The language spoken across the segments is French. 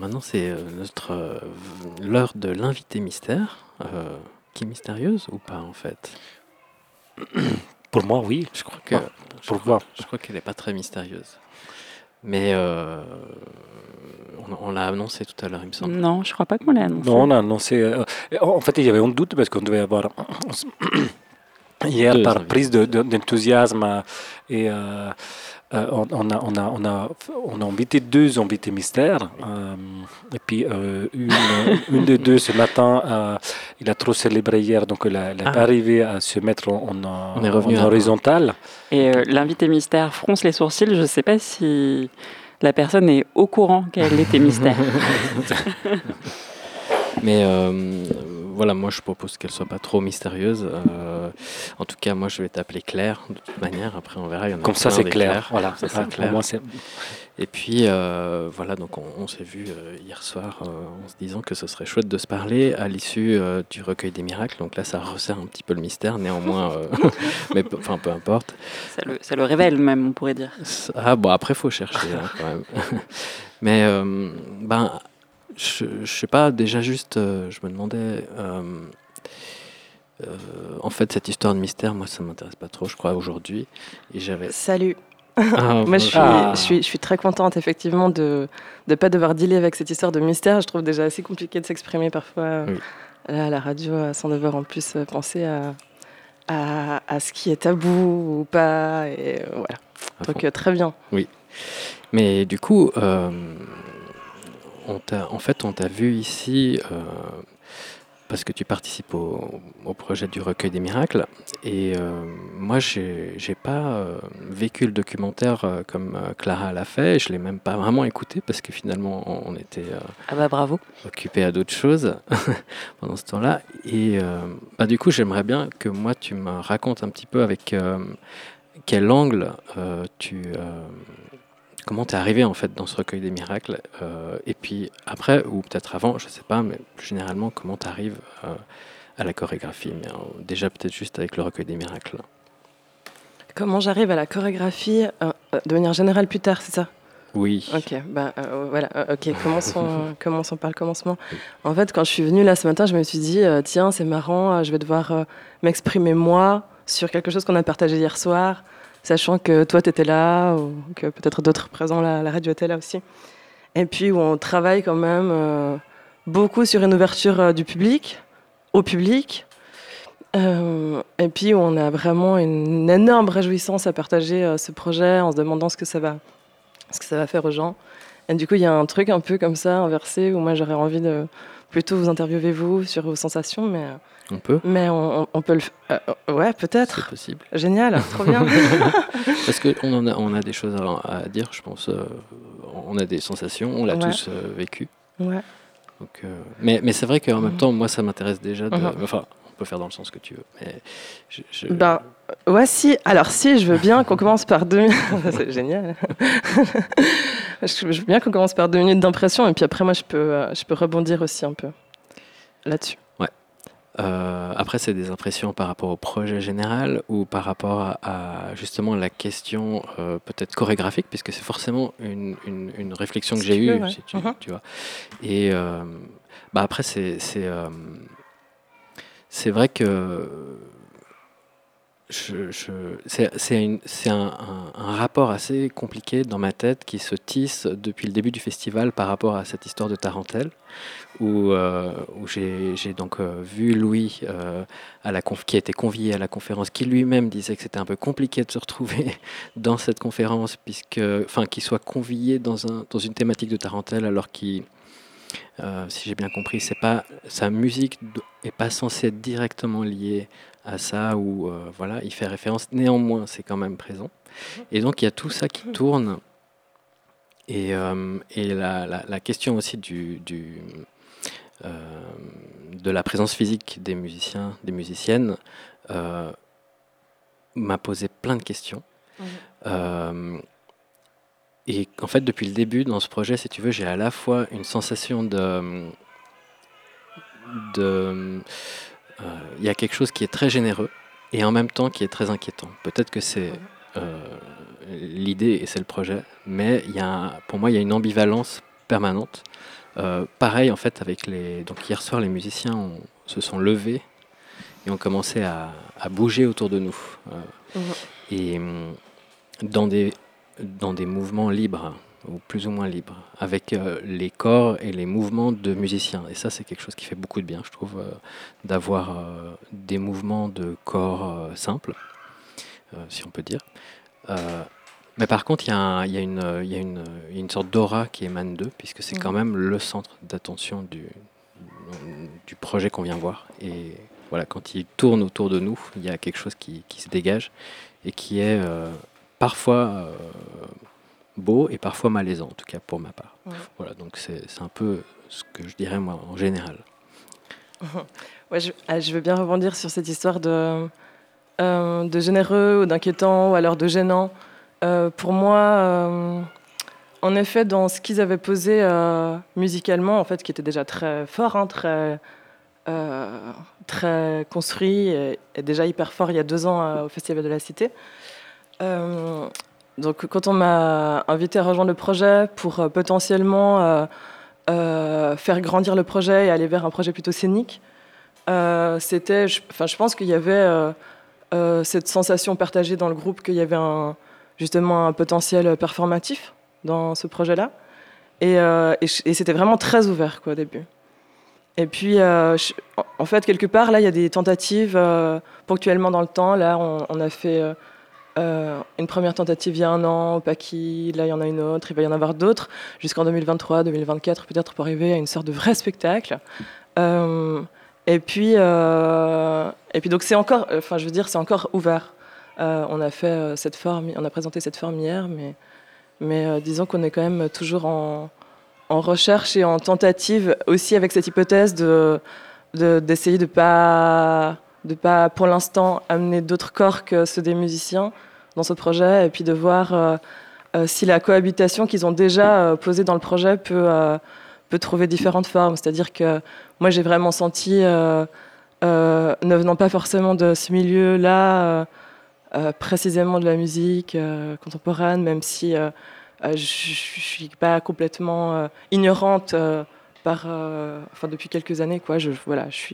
maintenant c'est l'heure de l'invité mystère, qui est mystérieuse ou pas en fait? Pour moi, oui. Je crois que Ah, pourquoi? je crois qu'elle n'est pas très mystérieuse. Mais on l'a annoncé tout à l'heure, il me semble. Non, je crois pas qu'on l'ait annoncé. Non, on a annoncé. En fait, il y avait un doute parce qu'on devait avoir hier, Deux par invités. prise d'enthousiasme, et on a invité deux invités mystères. Et puis, une des deux ce matin, il a trop célébré hier, donc il n'est pas arrivé à se mettre On est revenu en horizontal. Et l'invité mystère fronce les sourcils. Je ne sais pas si la personne est au courant qu'elle était mystère. Mais voilà, moi je propose qu'elle soit pas trop mystérieuse. En tout cas, moi je vais t'appeler Claire de toute manière. Après, on verra. Il y en a Comme ça, plein c'est des clair. Claires. Voilà, Ça, c'est c'est pour clair. moi, c'est. Et puis voilà, donc on s'est vu hier soir en se disant que ce serait chouette de se parler à l'issue du recueil des miracles. Donc là, ça resserre un petit peu le mystère, néanmoins, mais enfin peu importe. Ça le révèle même, on pourrait dire. Ah bon, après faut chercher hein, quand même. Mais ben, je sais pas. Déjà juste, je me demandais. En fait, cette histoire de mystère, moi, ça m'intéresse pas trop, je crois, aujourd'hui. Et j'avais. Salut. Ah, Moi, Ah. je suis très contente, effectivement, de ne pas devoir dealer avec cette histoire de mystère. Je trouve déjà assez compliqué de s'exprimer parfois Oui. là, à la radio, sans devoir en plus penser à ce qui est tabou ou pas. Et voilà. à Donc, fond. très bien. Mais du coup, en fait, on t'a vu ici parce que tu participes au projet du recueil des miracles. Et moi, j'ai pas vécu le documentaire comme Clara l'a fait. Et je l'ai même pas vraiment écouté parce que finalement, on était Ah bah bravo. occupé à d'autres choses pendant ce temps-là. Et bah, du coup, j'aimerais bien que moi, tu me racontes un petit peu avec quel angle comment t'es arrivé en fait dans ce recueil des miracles, et puis après, ou peut-être avant, je sais pas, mais plus généralement, comment t'arrives à la chorégraphie, mais déjà peut-être juste avec le recueil des miracles. Comment j'arrive à la chorégraphie de manière générale plus tard, c'est ça? Oui. Ok, bah voilà, ok, commençons par le commencement. En fait, quand je suis venue là ce matin, je me suis dit, tiens, c'est marrant, je vais devoir m'exprimer moi sur quelque chose qu'on a partagé hier soir, sachant que toi, tu étais là, ou que peut-être d'autres présents là, à la radio étaient là aussi. Et puis, où on travaille quand même beaucoup sur une ouverture du public, au public. Et puis, où on a vraiment une énorme réjouissance à partager ce projet en se demandant ce que ça va faire aux gens. Et du coup, il y a un truc un peu comme ça, inversé, où moi, j'aurais envie de plutôt vous interviewer, vous, sur vos sensations, On peut, mais on peut le faire. Ouais, c'est peut-être. possible. Génial, trop bien. Parce qu'on a des choses à dire, je pense. On a des sensations, on l'a Ouais. tous vécu. Ouais. Donc, mais c'est vrai qu'en même temps, moi, ça m'intéresse déjà de. Mhm. Enfin, on peut faire dans le sens que tu veux. Mais Ben, ouais, si. Alors, si, je veux bien qu'on commence par 2 minutes. C'est génial. Je veux bien qu'on commence par 2 minutes d'impression, et puis après, moi, je peux rebondir aussi un peu là-dessus. Après, c'est des impressions par rapport au projet général ou par rapport à justement la question peut-être chorégraphique, puisque c'est forcément une réflexion que Si j'ai tu veux, eue, ouais. si tu, Mhm. tu vois. Et bah après, c'est vrai que c'est un rapport assez compliqué dans ma tête qui se tisse depuis le début du festival par rapport à cette histoire de tarentelle, où j'ai donc vu Louis qui a été convié à la conférence, qui lui-même disait que c'était un peu compliqué de se retrouver dans cette conférence, qu'il soit convié dans une thématique de tarentelle, alors qu'il, si j'ai bien compris, c'est pas sa musique est pas censée être directement liée à ça, ou voilà, il fait référence. Néanmoins, c'est quand même présent. Et donc il y a tout ça qui tourne, et la question aussi de la présence physique des musiciens, des musiciennes, m'a posé plein de questions. Et en fait, depuis le début dans ce projet, si tu veux, j'ai à la fois une sensation il y a quelque chose qui est très généreux et en même temps qui est très inquiétant. Peut-être que c'est l'idée et c'est le projet, mais pour moi, il y a une ambivalence permanente. Pareil, en fait, donc hier soir, les musiciens se sont levés et ont commencé à bouger autour de nous. Et dans des mouvements libres, ou plus ou moins libres, avec les corps et les mouvements de musiciens. Et ça, c'est quelque chose qui fait beaucoup de bien, je trouve, d'avoir des mouvements de corps simples, si on peut dire. Mais par contre, il y a une sorte d'aura qui émane d'eux, puisque c'est quand même le centre d'attention du projet qu'on vient voir. Et voilà, quand ils tournent autour de nous, il y a quelque chose qui se dégage et qui est parfois beau et parfois malaisant, en tout cas pour ma part. Voilà, donc c'est un peu ce que je dirais moi en général. Ouais, je veux bien rebondir sur cette histoire de généreux ou d'inquiétant ou alors de gênant. Pour moi, en effet, dans ce qu'ils avaient posé musicalement, en fait, qui était déjà très fort, hein, très construit et déjà hyper fort il y a 2 ans au Festival de la Cité. Donc, quand on m'a invité à rejoindre le projet pour potentiellement faire grandir le projet et aller vers un projet plutôt scénique, je pense qu'il y avait cette sensation partagée dans le groupe qu'il y avait justement un potentiel performatif dans ce projet-là. Et c'était vraiment très ouvert au début. Et puis, en fait, quelque part, là, il y a des tentatives ponctuellement dans le temps. Là, on a fait une première tentative il y a 1 an au Paki. Là, il y en a une autre. Il va y en avoir d'autres jusqu'en 2023, 2024, peut-être pour arriver à une sorte de vrai spectacle. Et puis, donc, c'est encore, c'est encore ouvert. On a fait on a présenté cette forme hier, mais disons qu'on est quand même toujours en recherche et en tentative aussi avec cette hypothèse d'essayer de pas pour l'instant amener d'autres corps que ceux des musiciens dans ce projet et puis de voir si la cohabitation qu'ils ont déjà posée dans le projet peut trouver différentes formes. C'est-à-dire que moi j'ai vraiment senti, ne venant pas forcément de ce milieu-là, précisément de la musique contemporaine, même si je suis pas complètement ignorante depuis quelques années, quoi. Je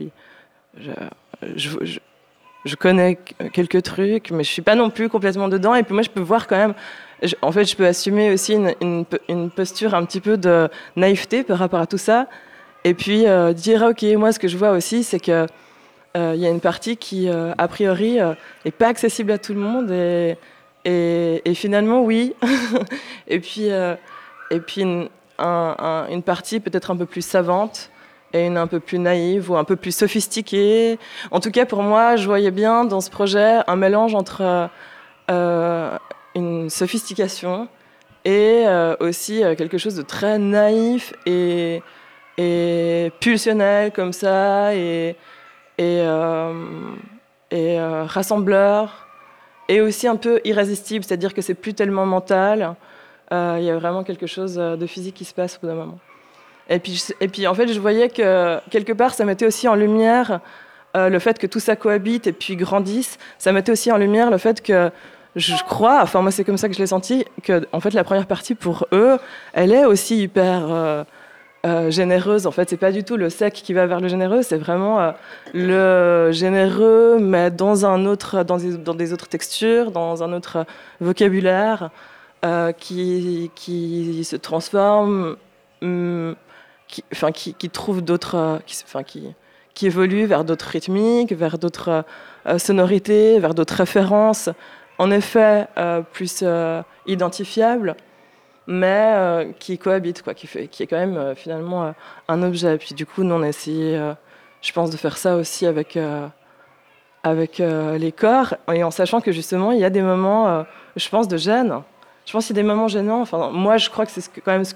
connais quelques trucs, mais je suis pas non plus complètement dedans. Et puis moi, je peux voir quand même. En fait, je peux assumer aussi une posture un petit peu de naïveté par rapport à tout ça. Et puis dire, ok, moi, ce que je vois aussi, c'est que il y a une partie qui, a priori, est pas accessible à tout le monde. Et finalement, oui. Et puis une partie peut-être un peu plus savante et une un peu plus naïve ou un peu plus sophistiquée. En tout cas, pour moi, je voyais bien dans ce projet un mélange entre une sophistication et aussi quelque chose de très naïf et pulsionnel comme ça et rassembleur et aussi un peu irrésistible, c'est-à-dire que c'est plus tellement mental. Il y a vraiment quelque chose de physique qui se passe au bout d'un moment. Et puis en fait, je voyais que quelque part, ça mettait aussi en lumière le fait que tout ça cohabite et puis grandisse. Ça mettait aussi en lumière le fait que je crois, enfin moi c'est comme ça que je l'ai senti, que en fait la première partie pour eux, elle est aussi hyper généreuse. En fait, c'est pas du tout le sec qui va vers le généreux, c'est vraiment le généreux, mais dans des autres textures, dans un autre vocabulaire qui se transforme. Qui trouve d'autres, qui évolue vers d'autres rythmiques, vers d'autres sonorités, vers d'autres références, en effet plus identifiables, mais qui cohabitent, qui est quand même finalement un objet. Et puis du coup, nous on a essayé, je pense, de faire ça aussi avec les corps, et en sachant que justement il y a des moments, je pense, de gêne. Je pense qu'il y a des moments gênants. Enfin, moi, je crois que c'est quand même ce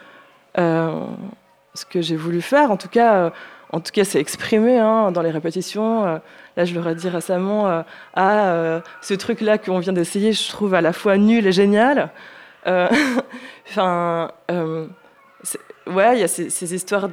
que j'ai voulu faire. En tout cas, c'est exprimé dans les répétitions. Là, je leur ai dit récemment, ce truc-là qu'on vient d'essayer, je trouve à la fois nul et génial. Enfin, il y a ces histoires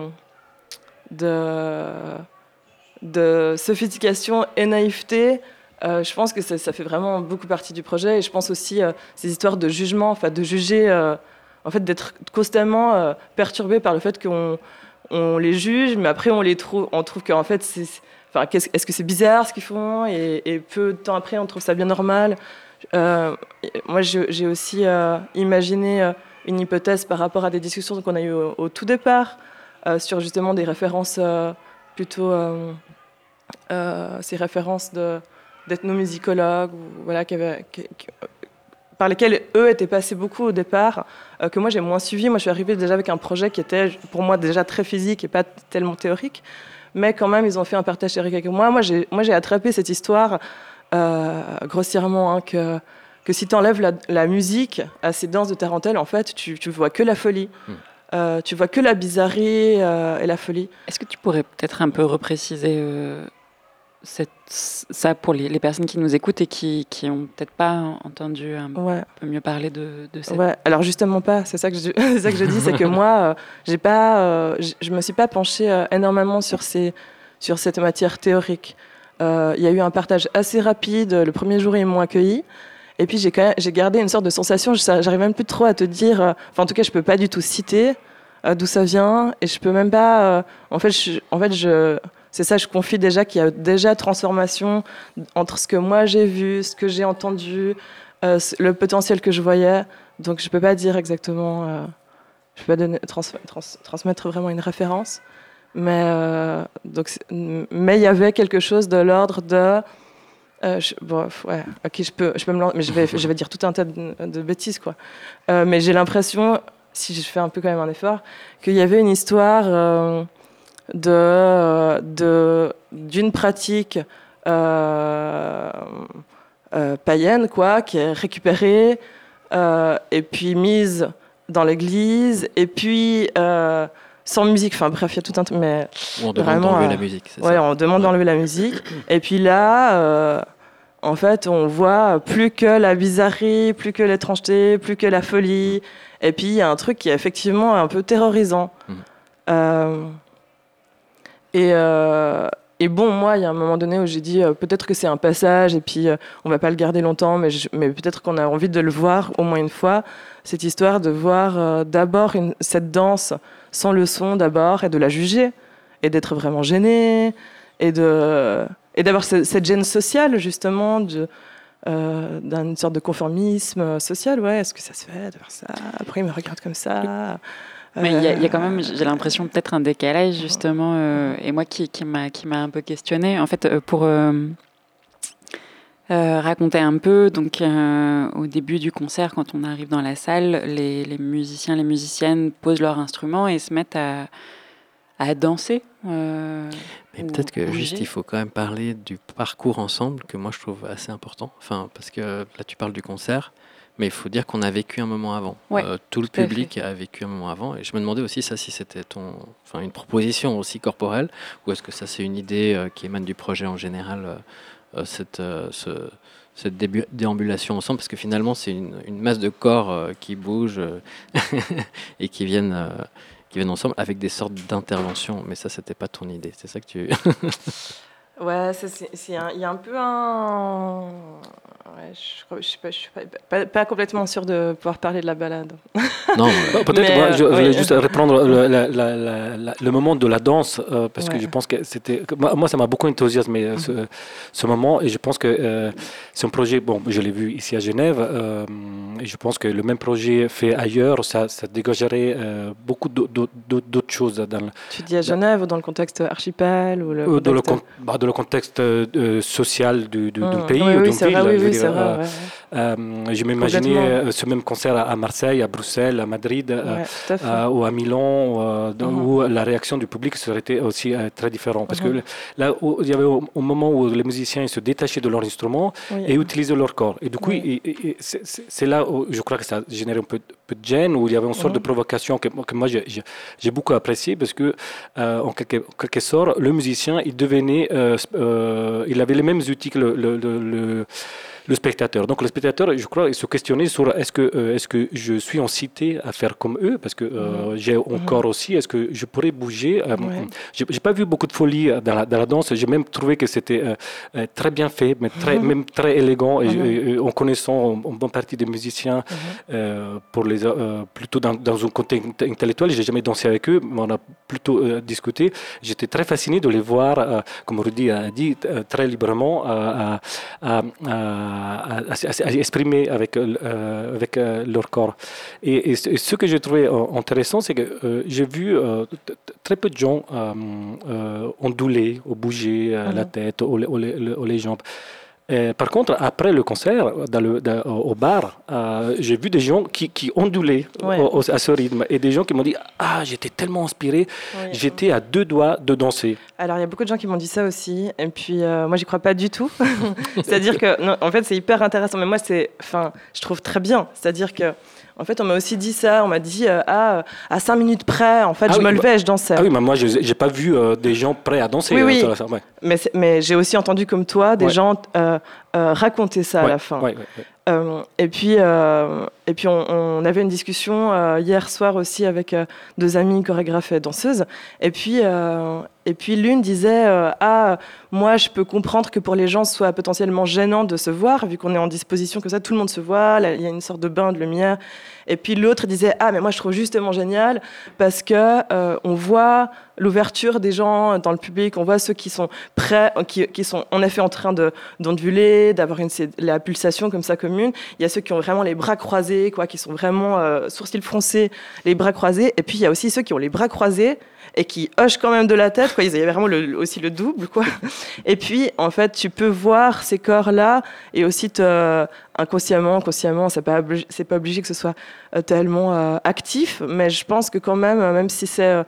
de sophistication et naïveté. Je pense que ça fait vraiment beaucoup partie du projet. Et je pense aussi ces histoires de jugement, de juger en fait, d'être constamment perturbé par le fait qu'on les juge, mais après on trouve qu'en fait, est-ce que c'est bizarre ce qu'ils font et peu de temps après, on trouve ça bien normal. Moi, j'ai aussi imaginé une hypothèse par rapport à des discussions qu'on a eues au tout départ sur justement des références plutôt ces références d'ethnomusicologues voilà, par lesquels eux étaient passés beaucoup au départ, que moi j'ai moins suivi. Moi je suis arrivée déjà avec un projet qui était pour moi déjà très physique et pas tellement théorique, mais quand même ils ont fait un partage théorique avec moi. Moi j'ai attrapé cette histoire grossièrement que si tu enlèves la musique à ces danses de tarentelle, en fait tu vois que la folie. Tu vois que la bizarrerie et la folie. Est-ce que tu pourrais peut-être un peu repréciser ça pour les personnes qui nous écoutent et qui n'ont peut-être pas entendu un peu mieux parler de ça? Ouais, alors justement pas, c'est ça que je dis, c'est que moi, je me suis pas penchée énormément sur cette matière théorique. Il y a eu un partage assez rapide, le premier jour ils m'ont accueilli, et puis j'ai gardé une sorte de sensation, j'arrive même plus trop à te dire, enfin en tout cas je peux pas du tout citer d'où ça vient, et je peux même pas, c'est ça, je confie déjà qu'il y a déjà transformation entre ce que moi j'ai vu, ce que j'ai entendu, le potentiel que je voyais. Donc je peux pas dire exactement, je peux pas transmettre vraiment une référence, mais il y avait quelque chose de l'ordre de, ok, je peux me lancer, mais je vais dire tout un tas de bêtises quoi. Mais j'ai l'impression, si je fais un peu quand même un effort, qu'il y avait une histoire. D'une pratique païenne quoi, qui est récupérée et puis mise dans l'église et puis sans musique, enfin bref il y a tout un truc, mais on demande d'enlever la musique, c'est ça. On demande d'enlever la musique et puis là en fait on voit plus que la bizarrerie, plus que l'étrangeté, plus que la folie, et puis il y a un truc qui est effectivement un peu terrorisant. Et bon, moi, il y a un moment donné où j'ai dit peut-être que c'est un passage et puis on va pas le garder longtemps, mais peut-être qu'on a envie de le voir au moins une fois. Cette histoire de voir d'abord cette danse sans le son d'abord et de la juger et d'être vraiment gêné et d'avoir cette gêne sociale justement d'une sorte de conformisme social. Ouais, est-ce que ça se fait de faire ça? Après, il me regarde comme ça. Mais il y a quand même, j'ai l'impression, peut-être un décalage, justement, et moi qui m'a un peu questionnée. En fait, pour raconter un peu, donc au début du concert, quand on arrive dans la salle, les musiciens, les musiciennes posent leur instrument et se mettent à danser. Mais peut-être que juste, il faut quand même parler du parcours ensemble, que moi je trouve assez important. Enfin, parce que là, tu parles du concert. Mais il faut dire qu'on a vécu un moment avant. Ouais, tout le public a vécu un moment avant. Et je me demandais aussi ça, si c'était une proposition aussi corporelle, ou est-ce que ça c'est une idée qui émane du projet en général, cette déambulation ensemble, parce que finalement c'est une masse de corps qui bougent et qui viennent ensemble avec des sortes d'interventions. Mais ça, c'était pas ton idée. C'est ça que tu... Ouais, il y a un peu un... Ouais, je suis pas complètement sûre de pouvoir parler de la balade. Non, peut-être moi, je voulais juste reprendre le moment de la danse, parce que je pense que c'était... Moi, ça m'a beaucoup enthousiasmé, ce moment, et je pense que c'est un projet... Bon, je l'ai vu ici à Genève, et je pense que le même projet fait ailleurs, ça dégagerait beaucoup d'autres choses. Tu dis à Genève ou dans le contexte archipel ou dans le contexte social du pays oui, ou d'une ville. Oui, c'est vrai. Je m'imaginais ce même concert à Marseille, à Bruxelles, à Madrid, ou à Milan, où la réaction du public serait été aussi très différente. Parce que là, il y avait au moment où les musiciens se détachaient de leur instrument et utilisaient leur corps. Et du coup, c'est là où je crois que ça générait un peu de gêne, où il y avait une sorte de provocation que moi j'ai beaucoup apprécié, parce que en quelque sorte, le musicien, il devenait, il avait les mêmes outils que le le spectateur. Donc le spectateur, je crois, se questionnait sur est-ce que je suis incité à faire comme eux, parce que j'ai un corps aussi, est-ce que je pourrais bouger. J'ai pas vu beaucoup de folie dans la danse. J'ai même trouvé que c'était très bien fait, mais même très élégant. Et en connaissant une bonne partie des musiciens, pour plutôt dans un côté intellectuel, j'ai jamais dansé avec eux, mais on a plutôt discuté. J'étais très fasciné de les voir, comme Rudy a dit, très librement à exprimer avec leur corps. Et ce que j'ai trouvé intéressant, c'est que j'ai vu très peu de gens onduler ou bouger la tête ou les jambes. Par contre, après le concert, au bar, j'ai vu des gens qui ondulaient à ce rythme. Et des gens qui m'ont dit « Ah, j'étais tellement inspiré, j'étais à 2 doigts de danser. » Alors, il y a beaucoup de gens qui m'ont dit ça aussi. Et puis, moi, j'y crois pas du tout. C'est-à-dire que, non, en fait, c'est hyper intéressant. Mais moi, je trouve très bien. C'est-à-dire que, en fait, on m'a aussi dit ça. On m'a dit à 5 minutes près, en fait, je me levais et je dansais. Ah oui, mais moi, j'ai pas vu des gens prêts à danser. Oui. Mais j'ai aussi entendu comme toi des gens raconter ça à la fin. Et puis on avait une discussion hier soir aussi avec 2 amies chorégraphes et danseuses. Et puis l'une disait moi je peux comprendre que pour les gens ce soit potentiellement gênant de se voir vu qu'on est en disposition comme ça, tout le monde se voit, il y a une sorte de bain de lumière. Et puis l'autre disait mais moi je trouve justement génial parce que on voit l'ouverture des gens dans le public, on voit ceux qui sont prêts, qui sont en effet en train d'onduler, d'avoir la pulsation comme ça commune. Il y a ceux qui ont vraiment les bras croisés, qui sont vraiment sourcils froncés, les bras croisés. Et puis il y a aussi ceux qui ont les bras croisés et qui hochent quand même de la tête. Il y a vraiment aussi le double. Et puis en fait, tu peux voir ces corps-là et aussi inconsciemment, c'est pas obligé que ce soit tellement actif. Mais je pense que quand même si c'est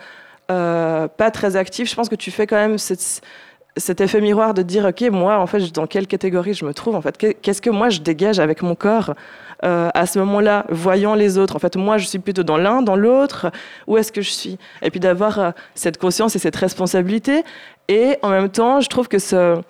pas très actif, je pense que tu fais quand même cet effet miroir de dire ok, moi en fait dans quelle catégorie je me trouve, en fait qu'est-ce que moi je dégage avec mon corps à ce moment-là, voyant les autres, en fait moi je suis plutôt dans l'un, dans l'autre, où est-ce que je suis, et puis d'avoir cette conscience et cette responsabilité. Et en même temps je trouve que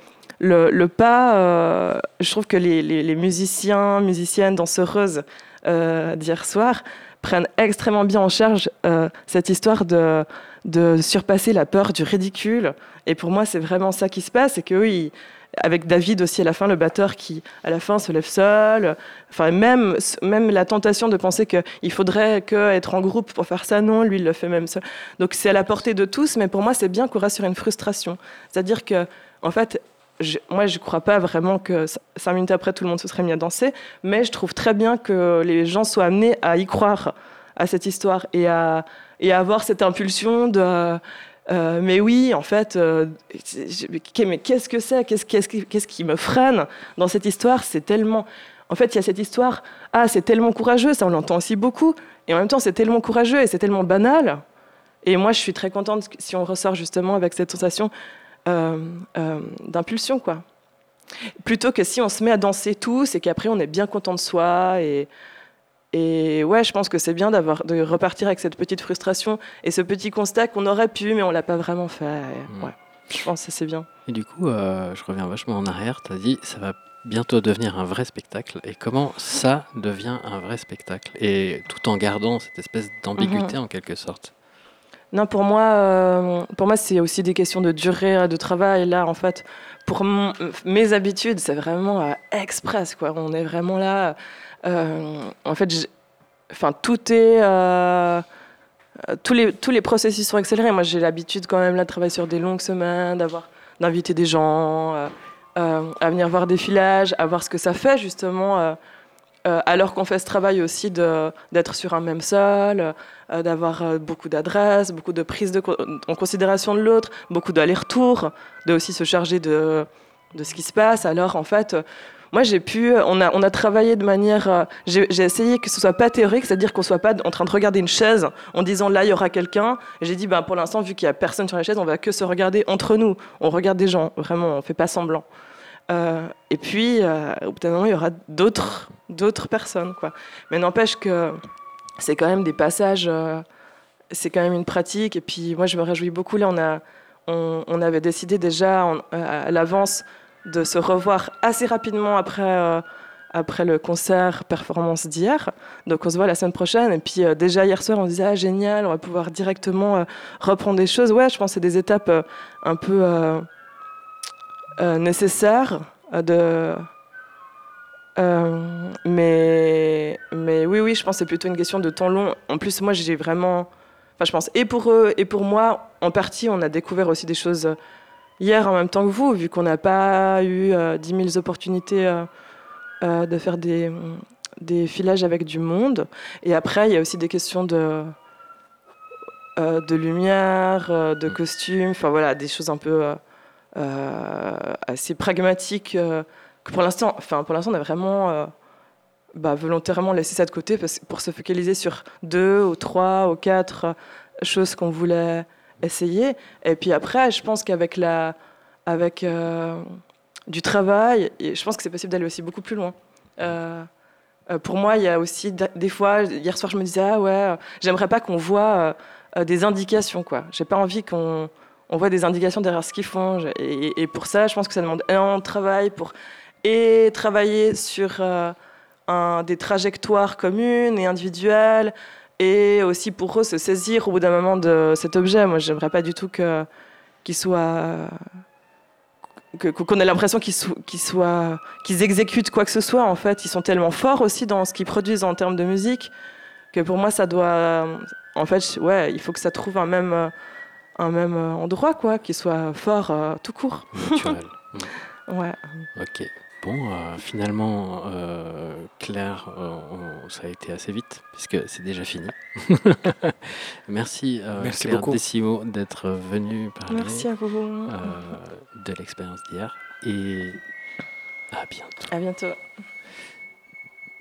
le pas je trouve que les musiciens, musiciennes, danseuses d'hier soir prennent extrêmement bien en charge cette histoire de surpasser la peur du ridicule. Et pour moi, c'est vraiment ça qui se passe. C'est qu'eux, avec David aussi à la fin, le batteur qui, à la fin, se lève seul. Enfin, même la tentation de penser qu'il faudrait être en groupe pour faire ça, non, lui, il le fait même seul. Donc, c'est à la portée de tous. Mais pour moi, c'est bien qu'on reste sur une frustration. C'est-à-dire que, en fait, moi, je ne crois pas vraiment que 5 minutes après, tout le monde se serait mis à danser. Mais je trouve très bien que les gens soient amenés à y croire à cette histoire et à avoir cette impulsion de mais oui, en fait, mais qu'est-ce que c'est, qu'est-ce qui me freine dans cette histoire? C'est tellement, en fait, il y a cette histoire, c'est tellement courageux, ça on l'entend aussi beaucoup, et en même temps c'est tellement courageux et c'est tellement banal. Et moi je suis très contente si on ressort justement avec cette sensation d'impulsion, quoi. Plutôt que si on se met à danser tous et qu'après on est bien content de soi. Et ouais, je pense que c'est bien de repartir avec cette petite frustration et ce petit constat qu'on aurait pu, mais on l'a pas vraiment fait. Ouais, je pense que c'est bien. Et du coup, je reviens vachement en arrière. Tu as dit, ça va bientôt devenir un vrai spectacle. Et comment ça devient un vrai spectacle? Et tout en gardant cette espèce d'ambiguïté en quelque sorte. Non, pour moi, c'est aussi des questions de durée de travail. Là, en fait, pour mes habitudes, c'est vraiment express, quoi. On est vraiment là. En fait, tout est... tous les processus sont accélérés. Moi, j'ai l'habitude quand même là, de travailler sur des longues semaines, d'inviter des gens, à venir voir des filages, à voir ce que ça fait, justement... alors qu'on fait ce travail aussi d'être sur un même sol, d'avoir beaucoup d'adresses, beaucoup de prise en considération de l'autre, beaucoup d'allers-retours, de aussi se charger de ce qui se passe. Alors en fait, moi on a travaillé de manière, j'ai essayé que ce soit pas théorique, c'est-à-dire qu'on soit pas en train de regarder une chaise en disant là il y aura quelqu'un. Et j'ai dit pour l'instant vu qu'il y a personne sur la chaise, on va que se regarder entre nous, on regarde des gens, vraiment, on fait pas semblant. Et puis, au bout d'un moment, il y aura d'autres personnes, quoi. Mais n'empêche que c'est quand même des passages, c'est quand même une pratique. Et puis, moi, je me réjouis beaucoup. Là, on avait décidé déjà à l'avance de se revoir assez rapidement après après le concert performance d'hier. Donc on se voit la semaine prochaine. Et puis déjà hier soir, on se disait ah génial, on va pouvoir directement reprendre des choses. Ouais, je pense que c'est des étapes un peu nécessaires mais oui, je pense que c'est plutôt une question de temps long. En plus, moi, j'ai vraiment... Enfin, je pense, et pour eux et pour moi, en partie, on a découvert aussi des choses hier en même temps que vous, vu qu'on n'a pas eu 10 000 opportunités de faire des filages avec du monde. Et après, il y a aussi des questions de lumière, de costumes, enfin voilà, des choses un peu assez pragmatiques que pour l'instant, on a vraiment volontairement laissé ça de côté pour se focaliser sur 2 ou 3 ou 4 choses qu'on voulait essayer. Et puis après, je pense qu'avec du travail, et je pense que c'est possible d'aller aussi beaucoup plus loin. Pour moi, il y a aussi des fois, hier soir, je me disais, ah ouais, j'aimerais pas qu'on voit des indications, quoi. J'ai pas envie qu'on voit des indications derrière ce qu'ils font. Et pour ça, je pense que ça demande énormément de travail et travailler sur des trajectoires communes et individuelles, et aussi pour eux se saisir au bout d'un moment de cet objet. Moi, j'aimerais pas du tout qu'on ait l'impression qu'ils exécutent quoi que ce soit. En fait, ils sont tellement forts aussi dans ce qu'ils produisent en termes de musique que pour moi, ça doit... En fait, ouais, il faut que ça trouve un même endroit, quoi, qui soit fort tout court. Naturel. Ouais. Ok. Bon, finalement, Claire, ça a été assez vite, puisque c'est déjà fini. Merci, Merci Claire beaucoup. Décimo, d'être venue parler Merci à vous. de l'expérience d'hier. Et à bientôt. À bientôt.